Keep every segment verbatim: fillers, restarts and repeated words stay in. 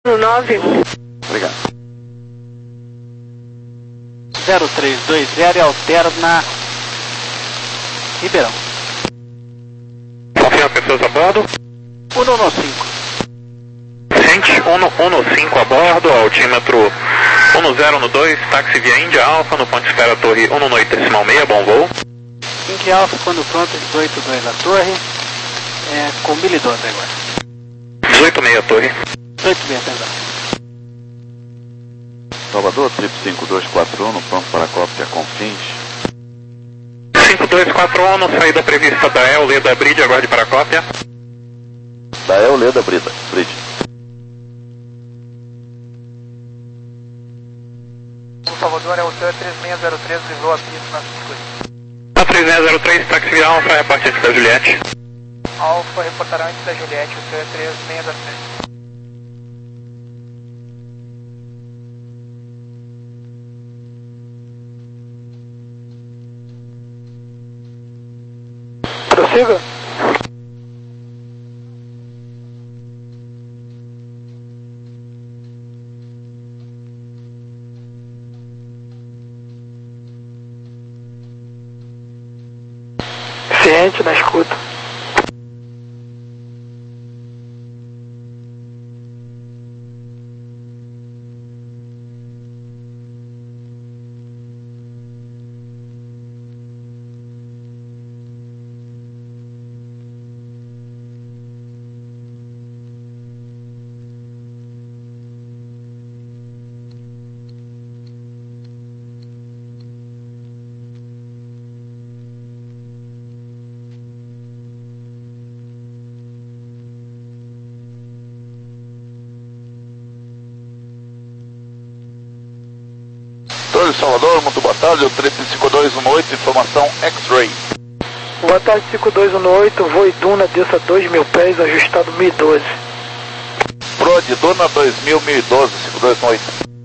nove. Obrigado. zero três dois zero e alterna Ribeirão. Confirma pessoas a bordo. cento e cinco. Gente, cento e cinco a bordo, altímetro cento dois, táxi via Índia Alfa, no ponto de espera torre cento oito decimal seis, bom voo. Índia Alfa, quando pronto, dezoito dois a torre, é, com mil e doze agora. dezoito seis a torre. dezoito seis, perdão. Salvador, trip cinco dois quatro um, no pronto para a cópia Confins. cinco dois quatro um, saída prevista da El Leda Bridge, aguarde para a cópia. Da El Leda Brida, Bridge. Salvador, é o três seis zero três, livrou a pista na cinco. A três seis zero três, táxi via Alfa, reparte antes da Juliette. Alfa, reportará antes da Juliette, o três seis zero três. Prossiga. Ciente na escuta. Torre Salvador, muito boa tarde, o trip cinco dois um oito, informação X-Ray. Boa tarde, cinco dois um oito, voo Iduna, desça dois mil pés, ajustado mil e doze. Pro de Duna dois mil, mil e doze, cinco dois um oito.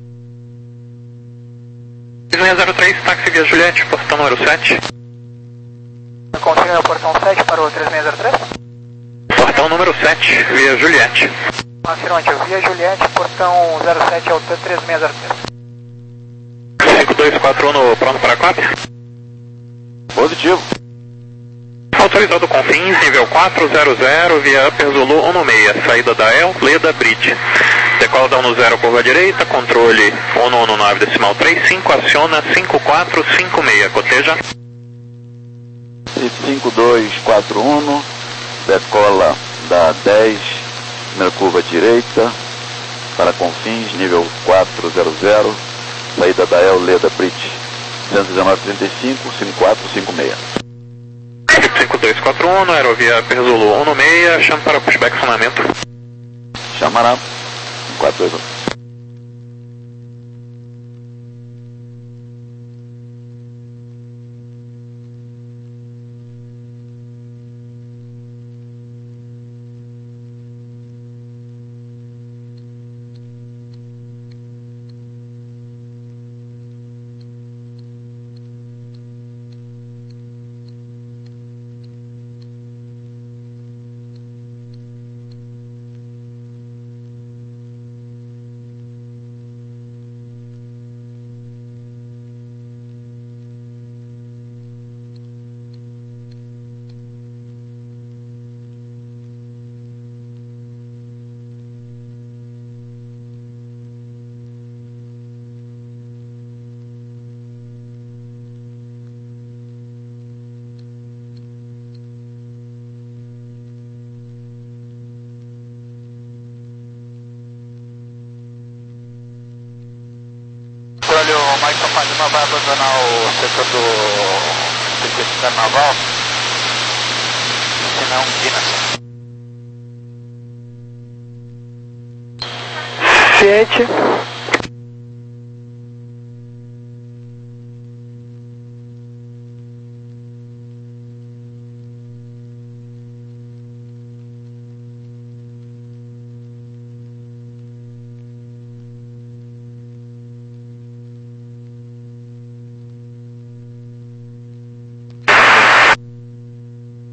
três seis zero três, táxi via Juliette, portão número sete. Confirma o portão sete para o três seis zero três? Portão número sete, via Juliette. Afirmativo, via Juliette, portão zero sete ao três seis zero três. cinco dois quatro um, no pronto para a cópia. Positivo. Autorizado Confins, nível quatro zero zero, via Upper Zulu cento e seis, saída da El Leda Bridge. Decola da cento zero, curva direita, controle cento nove decimal trinta e cinco, aciona cinco quatro cinco seis, coteja. Trip cinco dois quatro um, decola da dez, primeira curva direita, para Confins, nível quatro zero zero, saída da El Leda Bridge, cento e dezenove trinta e cinco, cinco quatro cinco seis. cinco dois quatro um, aerovia Perzulu cento seis, chama para pushback funamento. Chamará. quatro dois um. O Michael Palima vai abandonar o setor do circuito carnaval, senão Guinness. Ciente.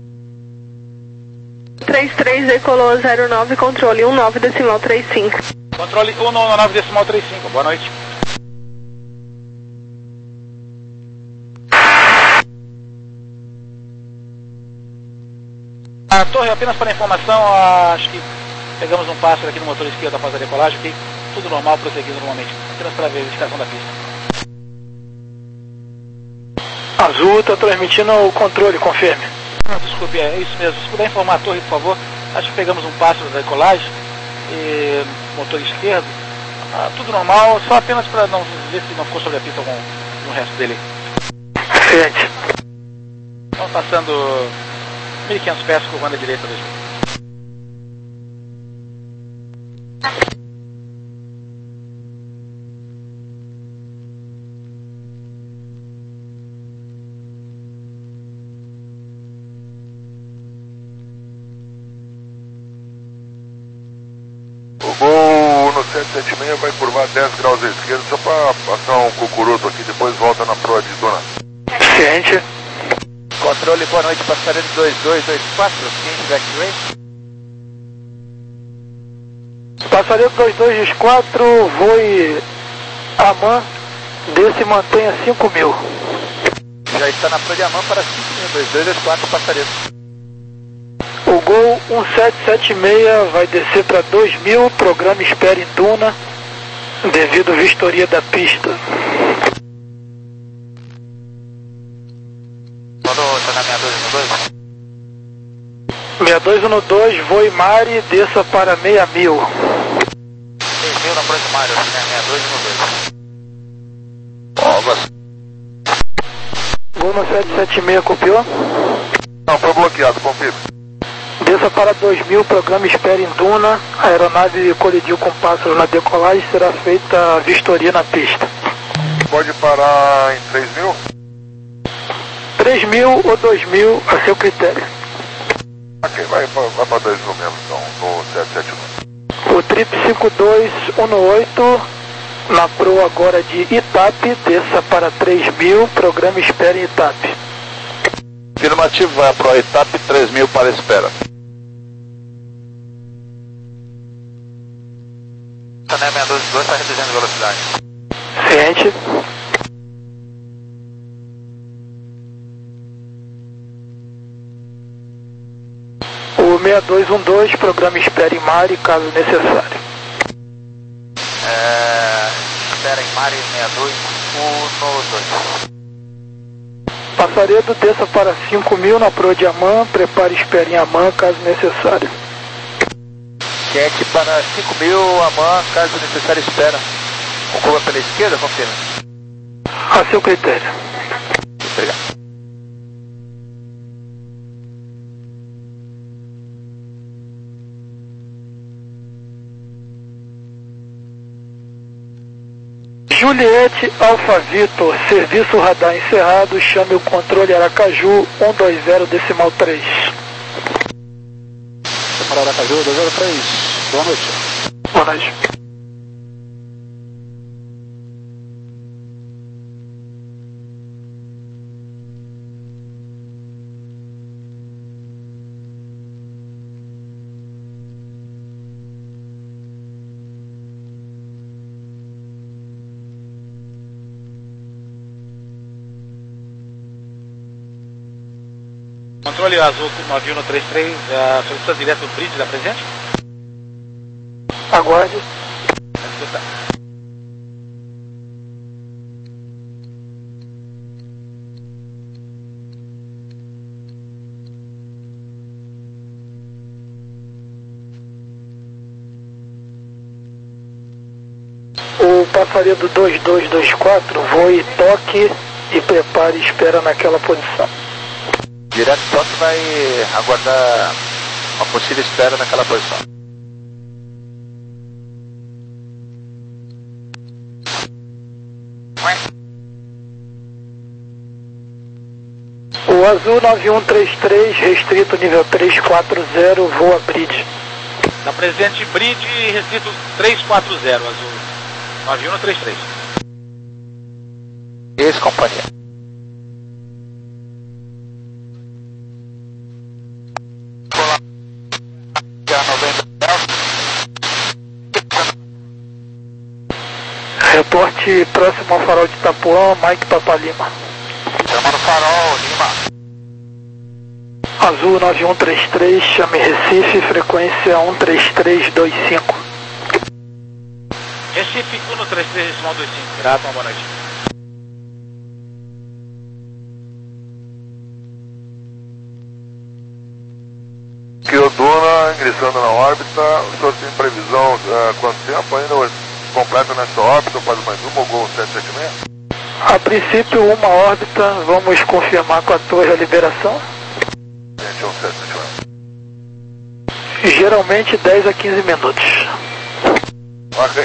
três três decolou zero nove, controle um nove decimal trinta e cinco. Controle um nove nove decimal trinta e cinco, boa noite. A torre, apenas para informação, acho que pegamos um pássaro aqui no motor esquerdo após a decolagem, ok? Tudo normal, prosseguindo normalmente, apenas para a verificação da pista. Azul está transmitindo o controle, confirme. Ah, desculpe, é isso mesmo. Se puder informar a torre, por favor. Acho que pegamos um pássaro da decolagem, e motor esquerdo, ah, tudo normal, só apenas para não ver se não ficou sobre a pista algum no resto dele. Frente. Estamos passando mil e quinhentos pés, curvando à direita mesmo. O Gol no sete sete seis vai curvar dez graus à esquerda só para passar um cucuruto aqui, depois volta na proa de dona. Ciente. Controle, boa noite, passageiro dois dois dois quatro, quinze X-Ray. Passaredo dois dois dois quatro, voe Aman, desce e mantenha cinco mil. Já está na proa de Aman para cinco mil, dois dois dois quatro, passaredo. O Gol um sete sete seis vai descer para dois mil, programa espera em Duna, devido à vistoria da pista. Falou, está na sessenta e dois um dois. sessenta e dois um dois, voe Mari, desça para seis mil. seis mil na proa de Mário, né? sessenta e dois um dois. Ovas. Gol no sete sete seis, copiou? Não, foi bloqueado, confirme. Desça para dois mil, programa espera em Duna, a aeronave colidiu com pássaros na decolagem, será feita a vistoria na pista. Pode parar em três mil? três mil ou dois mil, a seu critério. Ok, vai, vai para dois mil mesmo, então, no sete sete nove. O trip cinco dois um oito, na proa agora de Itape, desça para três mil, programa espera em Itape. Afirmativo, vai para o Itape, três mil para a espera. Está na sessenta e dois um dois, está reduzindo a velocidade. Ciente. O sessenta e dois um dois, programa espera em Mari, caso necessário. É, espera em Mari, sessenta e dois um dois. Passaredo, desça para cinco mil na proa de Aman, prepare espera em Aman, caso necessário. Quete para cinco mil, Aman, caso necessário, espera. O curva pela esquerda, confirma. A seu critério. Obrigado. Juliette Alfa Vitor, serviço radar encerrado, chame o controle Aracaju um dois zero decimal três. Chamar Aracaju dois zero três, boa noite. Boa noite. Controle azul nove um três três, a solicitação direto do bridge da presente? Aguarde. O passaredo dois dois dois quatro, voe, toque e prepare e espera naquela posição. Direto toque vai aguardar uma possível espera naquela posição. O azul nove um três três, restrito nível três quatro zero, voa bridge. Na presente bridge, restrito três quatro zero, azul nove um três três. Ex-companhia. Reporte próximo ao farol de Itapuã, Mike Papa Lima. Chama no farol, Lima. Azul nove um três três, chame Recife, frequência um três três dois cinco. Recife um três três, decimal dois cinco. Grato, uma boa noite. Duna ingressando na órbita, o senhor tem previsão uh, quanto tempo ainda completa nessa órbita, faz mais uma, o Gol sete sete seis? A princípio uma órbita, vamos confirmar com a torre a liberação. Gente, um sete sete seis. Geralmente dez a quinze minutos. Ok.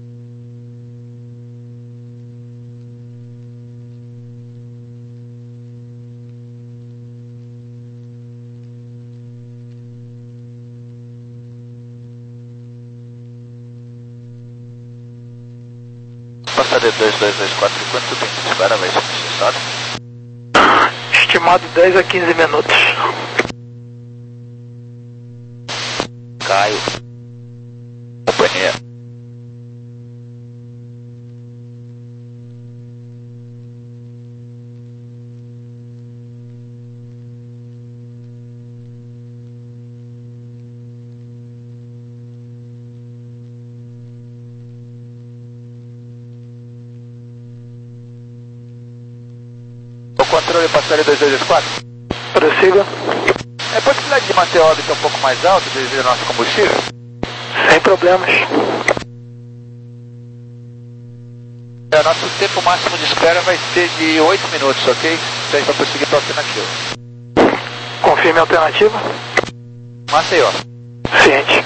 Passaria dois dois dois quatro, quanto tempo de espera vai ser necessário? Estimado dez a quinze minutos. Caio. Companhia. Controle passaria dois dois dois quatro. Prossiga. É possibilidade de manter a órbita um pouco mais alta devido ao nosso combustível? Sem problemas. É, o nosso tempo máximo de espera vai ser de oito minutos, ok? Então a gente vai prosseguir para a alternativa. Confirme a alternativa. Maceió. Ciente.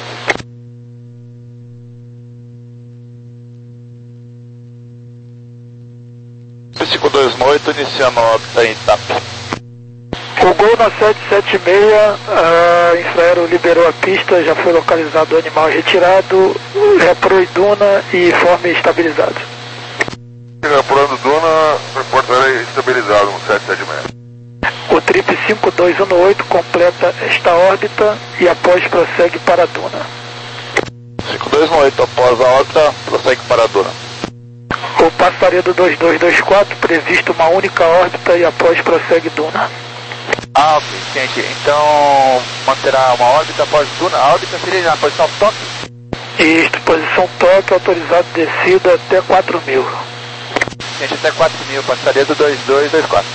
cinco dois oito, iniciando a órbita em T A P. O Gol na sete sete seis, a Infraero liberou a pista, já foi localizado o animal retirado, reproi Duna e forma estabilizado. Repurando Duna, reportarei estabilizado um sete sete seis. O Trip cinco dois um oito completa esta órbita e após prossegue para a Duna. cinco dois oito, após a órbita, prossegue para a Duna. O Passaredo dois dois dois quatro, previsto uma única órbita e após prossegue Duna. Ah, ok, gente. Então, manterá uma órbita após Duna. A órbita seria na posição toque? Isto, posição toque, autorizado descida até quatro mil. Gente, até quatro mil, Passaredo dois dois dois quatro.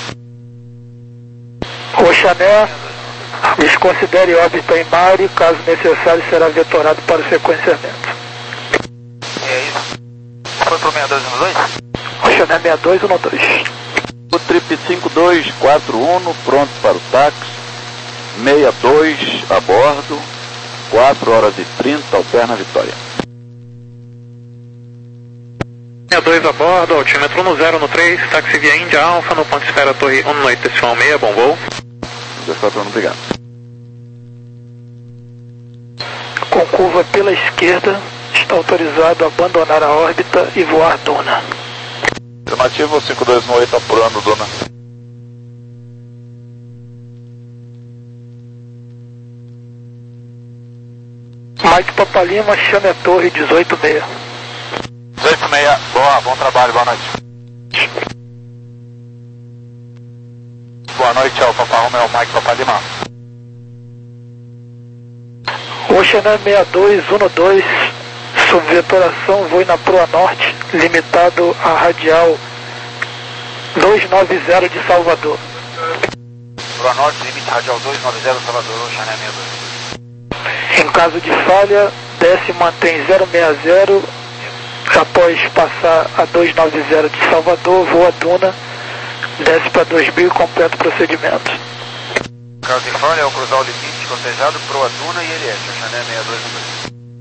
O Chané, desconsidere órbita em Mare, caso necessário será vetorado para o sequenciamento. É isso. Foi pro seis dois um dois? O Chané seis dois um dois. O Trip cinco dois quatro um, pronto para o táxi, sessenta e dois a bordo, quatro horas e trinta, alterna Vitória. sessenta e dois a bordo, altímetro no zero no três, táxi via Índia Alfa, no ponto de espera torre um oito decimal seis, bom voo. dois quatro um, obrigado. Com curva pela esquerda, está autorizado a abandonar a órbita e voar Duna. Afirmativo cinco dois um oito, apurando Duna. Mike Papa Lima, chame a torre dezoito seis. dezoito seis, boa, bom trabalho, boa noite. Boa noite, Alfa Papa Romeo, Mike Papa Lima. Oceané seis dois um dois, subvetoração, voe na proa norte, limitado a radial duzentos e noventa de Salvador. Proa norte, limite radial duzentos e noventa Salvador, Oceané seis dois. Em caso de falha, desce e mantém zero seis zero, após passar a duzentos e noventa de Salvador, voa Duna, desce para dois mil e completa o procedimento. Caso de falha, ao cruzar o limite cotejado, proa Duna e L S, Oceané seis dois um dois.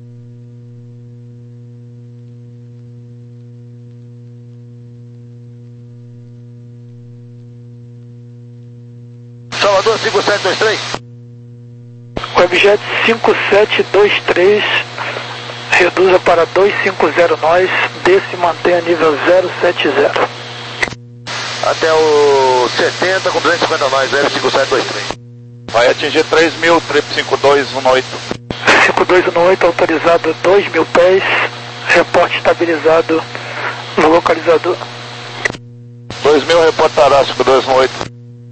Salvador cinco sete dois três. Webjet cinco sete dois três, reduza para duzentos e cinquenta nós, desce e mantém a nível zero sete zero. Até o setenta com duzentos e cinquenta nós, zero cinco sete dois três. Vai atingir três mil, Trip cinco dois um oito. cinco dois um oito, autorizado dois mil pés, reporte estabilizado No localizador. dois mil reportará cinco dois um oito.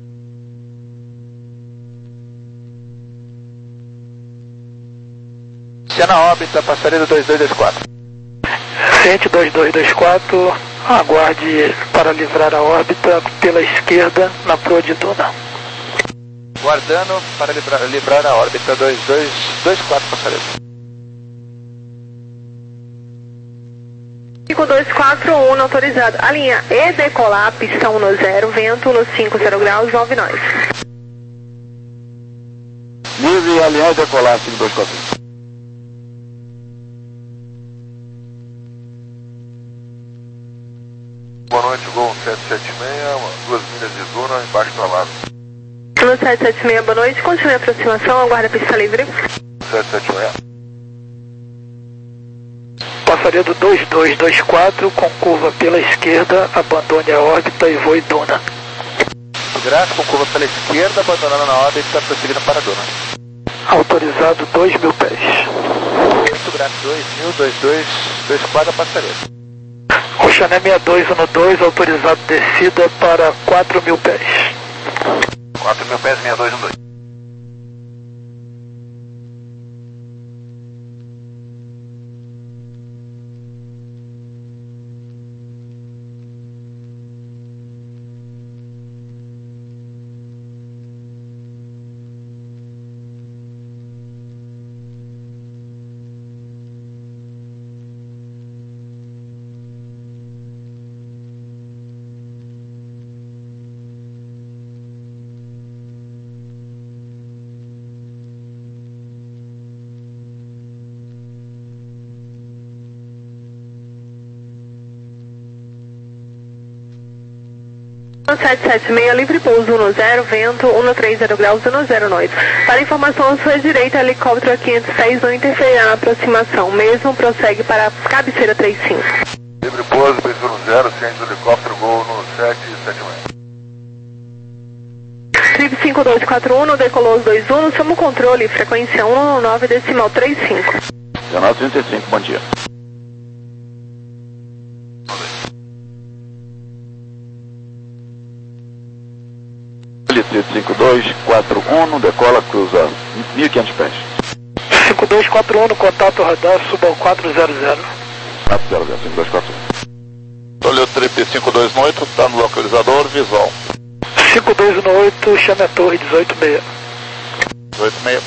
Se é na órbita, passaria dois dois dois quatro. Ciente dois dois dois quatro, aguarde para livrar a órbita pela esquerda na proa de Duna. Guardando para livrar, livrar a órbita dois dois dois quatro, passaria. cinco dois quatro um autorizado. A linha E decolar, pistão no zero, vento no cinco zero graus, nove nós. Livre, alinhar e decolar, cinco dois quatro um. Boa noite, Gol sete sete seis, duas milhas de Duna, embaixo da lava. No sete sete seis, boa noite, continue a aproximação, aguarda a pista livre. sete sete seis. Passaria do dois dois dois quatro com curva pela esquerda, abandone a órbita e voe Duna. Gráfico com curva pela esquerda, abandonando na órbita, prosseguindo para Duna. Autorizado dois mil pés. Muito gráfico, dois mil, dois dois dois quatro, passaria. Oxané sessenta e dois um dois, autorizado descida para quatro mil pés. quatro mil pés, sessenta e dois um dois. sete sete seis, livre pouso um zero, vento um três zero graus, um zero noite. Para informação à sua direita, helicóptero quinhentos e seis não interferirá na aproximação, mesmo prossegue para a cabeceira trinta e cinco. Livre pouso, preço no zero, ciente do helicóptero, Gol no sete sete seis. Trip cinco dois quatro um, decolou os dois um, sob o controle, frequência um nove decimal três cinco. dezenove trinta e cinco, bom dia. cinco dois quatro um, decola, cruza mil e quinhentos pés. cinco dois quatro um, contato radar, suba ao quatro zero zero. quatro zero zero, cinco dois quatro um. Olha o trip cinco dois um oito, está no localizador, visual. cinco dois um oito, chame a torre dezoito seis. dezoito seis.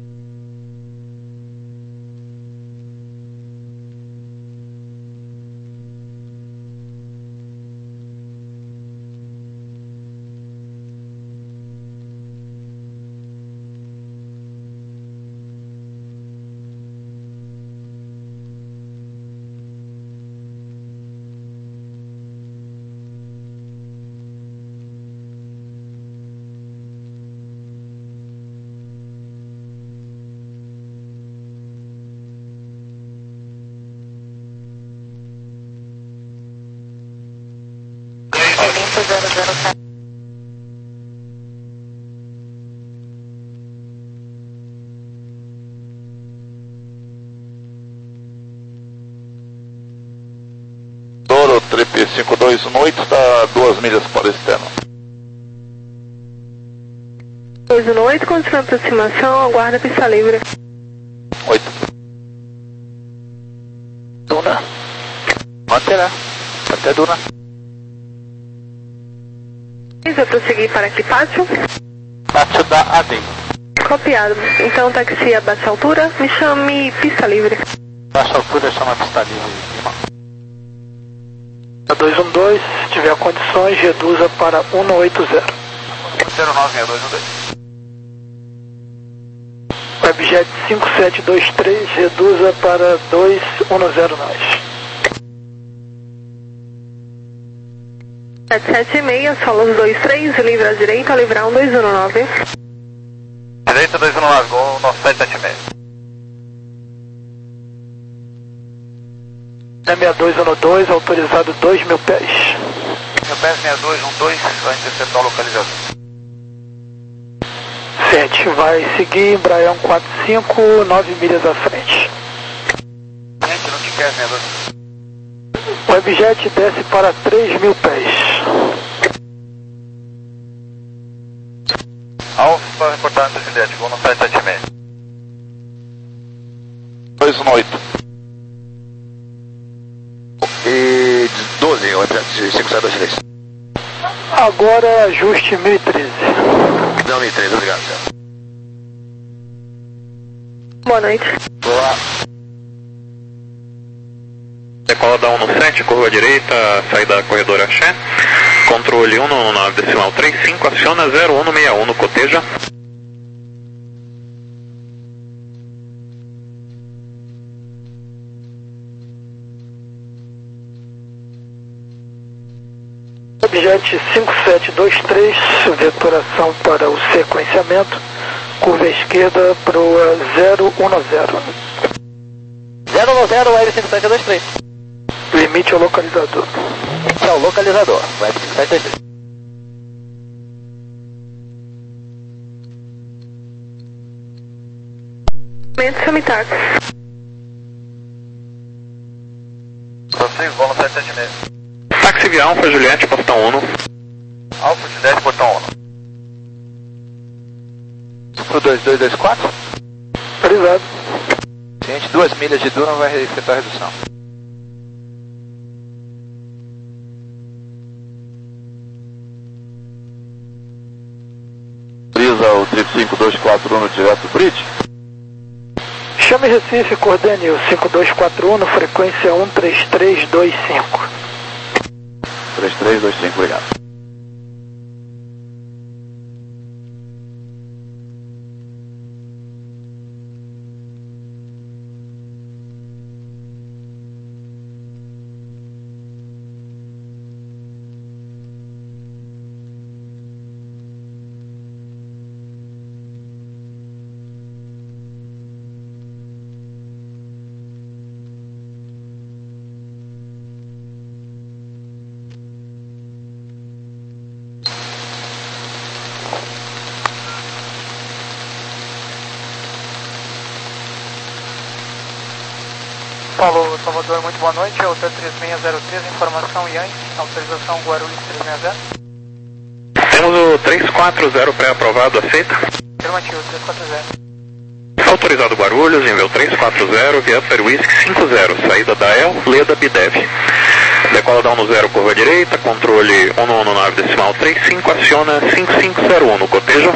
Toro, trip cinco dois um oito, está duas milhas para o externo. dois um oito, continua a aproximação, aguarda a pista livre. oito. Duna. Manterá. Até Duna. Vai prosseguir para que pátio? Pátio da A D. Copiado. Então, táxi a baixa altura, me chame pista livre. Baixa altura, chama pista livre. dois um dois, se tiver condições, reduza para um oito zero. zero nove seis dois um dois. Webjet cinco sete dois três, reduza para dois um zero nós. sete sete seis, solos dois três, livre à direita, livrar um dois um nove. Direita dois um nove, gol no sete sete seis. sessenta e dois um dois, autorizado dois mil pés. Meu pé sessenta e dois um dois, vai interceptar o localizador. Sete, vai seguir, Embraer um quatro cinco, nove milhas à frente. Gente, não te quer, sessenta e dois. Webjet desce para três mil pés. Alfa, reportagem do Juliette, vou no sete sete seis. dois um oito. E doze, Webjet cinco sete dois três. Agora ajuste mil e treze. Não, mil e treze, obrigado, senhor. Boa noite. Olá. Decola da um no sete, curva direita, saída corredor Axé. Controle um no nove decimal trinta e cinco, aciona zero um seis um no coteja. Webjet cinco sete dois três, vetoração para o sequenciamento, curva esquerda para o zero um zero. zero um zero, Web cinco sete dois três. Limite ao localizador. Limite ao localizador, Web cinco sete dois três. Momento, chame táxi. Prossigo, vou no sete sete seis. Táxi via Alfa Juliette, portão um. Alfa Juliette, portão um. Pro dois dois dois quatro? Obrigado. Gente, duas milhas de Duna vai efetuar a redução. Brisa o trip cinco dois quatro um no direto bridge. Chame Recife, coordene o cinco dois quatro um, frequência um três três dois cinco. três três dois cinco, obrigado. Paulo Salvador, muito boa noite, é o T três seis zero três, informação Yankee, autorização Guarulhos três seis zero. Temos o três quatro zero pré-aprovado, aceita? Afirmativo, três quatro zero. Autorizado Guarulhos, envio três quatro zero, via Upper Whisky cinco zero, saída da El, Leda Bidev. Decola da um no zero, curva direita, controle um no nove decimal trinta e cinco, aciona cinco cinco zero um no cotejo.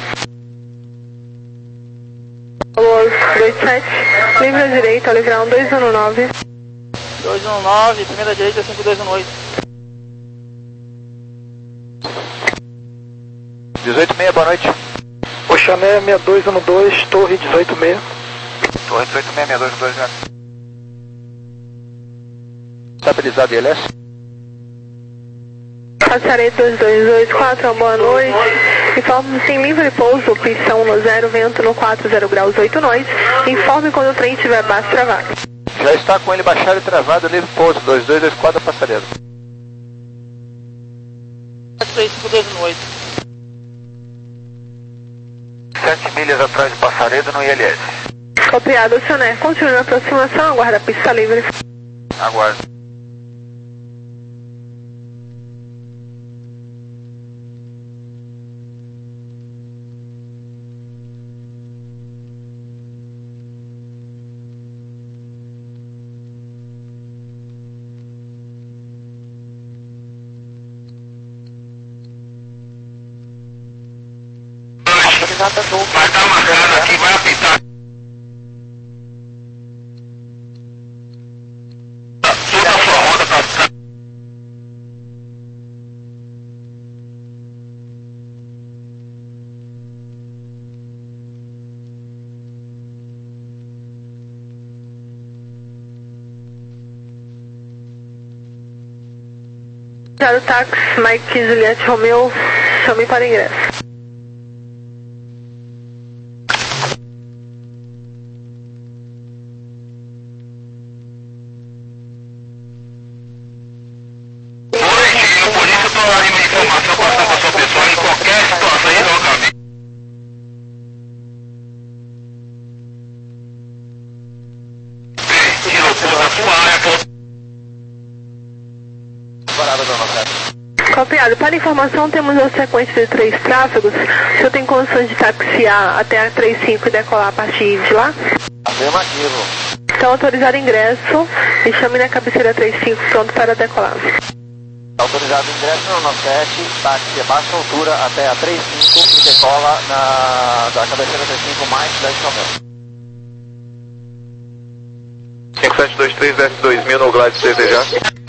Alô, dois sete, livre à direita, livrão dois um nove. dois um nove, primeira direita, cinco dois um oito. dezoito seis, boa noite. Oxané seis dois um dois, torre dezoito seis. Torre dezoito seis, seis dois um dois, estabilizado I L S. Passaredo dois dois oito quatro, boa noite. Informe-se em livre pouso, pista um no zero, vento no quatro zero graus oito nós. Informe quando o trem estiver baixo travado. Já está com ele baixado e travado, livre pouso, dois dois dois quatro, Passaredo. cinco dois um oito. sete milhas atrás de Passaredo no I L S. Copiado, Oxané. Continue na aproximação, aguarda a pista livre. Aguardo. Vai estar marcado aqui, vai apitar. Toda a sua roda tá... Zero táxi, Mike Juliette Romeo, chame para ingresso. Copiado. Para informação, temos uma sequência de três tráfegos. O senhor tem condições de taxiar até a trinta e cinco e decolar a partir de lá? Afirmativo. Então, autorizado ingresso e chame na cabeceira trinta e cinco, pronto para decolar. Autorizado ingresso no nove sete, táxi a baixa altura até a trinta e cinco e decola na, da cabeceira trinta e cinco mais dez km. cinco sete dois três S dois mil no glide se desejar.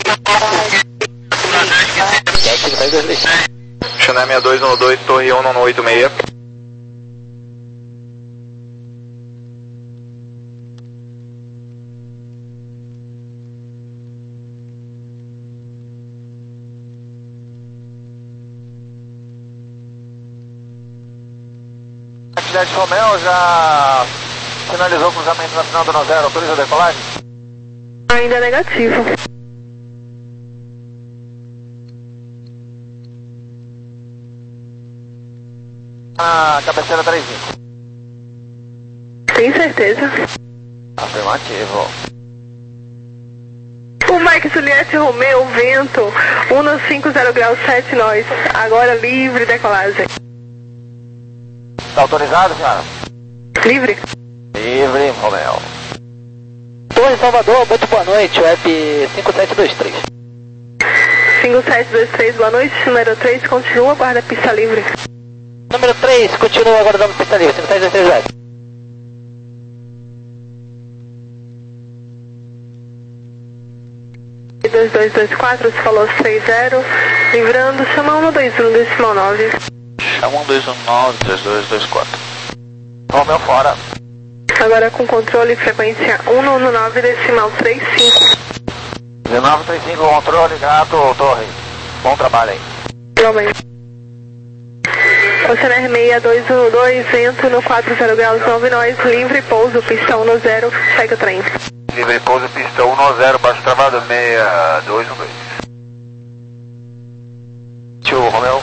Chanel sessenta e dois um dois, Torre um nove oito seis. Atividade Romeo já finalizou o cruzamento na final do nove zero, autoriza a decolagem? Ainda negativo. A cabeceira trinta e cinco. Tem certeza? Afirmativo. O Mike Juliette Romeo, vento, um cinco zero graus sete nós. Agora livre decolagem. Está autorizado, senhora? Livre? Livre, Romeo. Torre Salvador, muito boa noite, web cinco sete dois três. cinco sete dois três, boa noite. Número três, continua, guarda pista livre. Número três, continua aguardando pista livre, cinco sete dois três web. dois dois dois quatro, você falou três zero, livrando, chama um dois um, decimal nove. Chama um dois um nove, três dois dois quatro. Romeo fora. Agora com controle, frequência um nove nove, decimal três cinco. dezenove trinta e cinco, controle, grato, torre. Bom trabalho aí. Igualmente. Oceaner seis dois um dois, vento no quatro zero graus nove nós, livre pouso, pista um zero, segue o trem. Livre pouso, pista um zero, baixo travado, seis dois um dois. Tio, Romeo.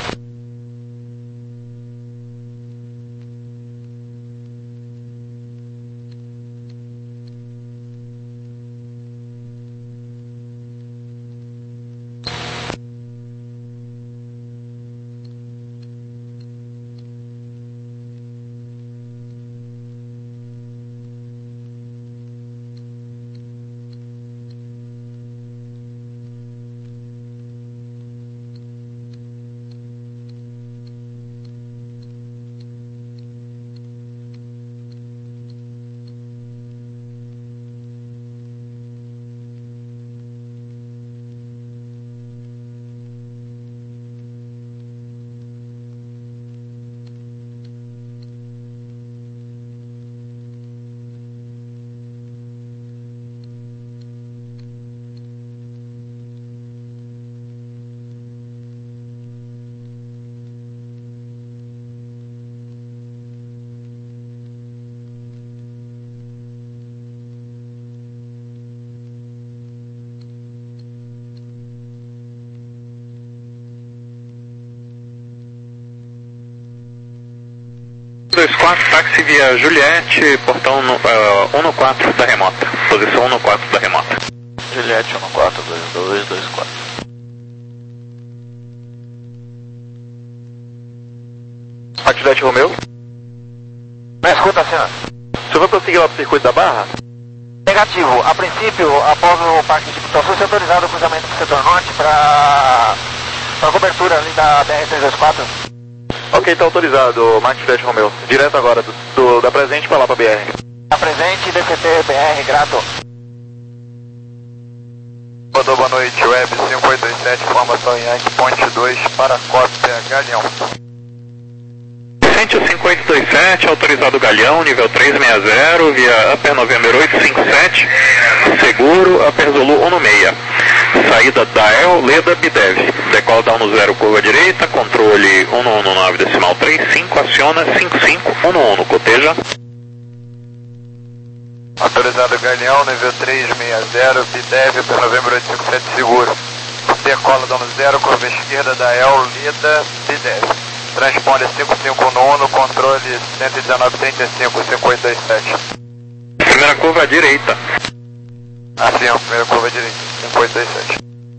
dois quatro, táxi via Juliette, portão uh, um quatro da remota. Posição um quatro da remota. Juliette um quatro dois dois dois quatro. Atividade Romeo. Me escuta, senhor. O senhor vai prosseguir lá pro circuito da Barra? Negativo. A princípio, após o Parque de Pituaçu ser autorizado o cruzamento do setor norte para a cobertura ali da B R trezentos e vinte e quatro. Ok, está autorizado, Mark Juliette Romeo. Direto agora, do, do, da presente para lá para B R. Da presente, D C T, B R, grato. Boa, boa noite, Web cinco oito dois sete, formação Yankee, ponte dois, para Cópia, Galeão. Vicente cinco oito dois sete, autorizado Galeão, nível trezentos e sessenta, via Upper November oito cinco sete, seguro, Upper Zulu um seis. Saída da El, Leda, Bidev. Decola down no zero, curva direita, controle um nove decimal três cinco, aciona cinco cinco um um, coteja. Autorizado Galeão, nível trezentos e sessenta, Bidev, Upper November oito cinco sete, seguro. Decola down no zero, curva esquerda da El, Leda, Bidev. Transponder cinco cinco um um, controle cento e dezenove trinta e cinco, cinco oito dois sete. Primeira curva à direita. Assim, primeira curva à direita, cinco oito dois sete.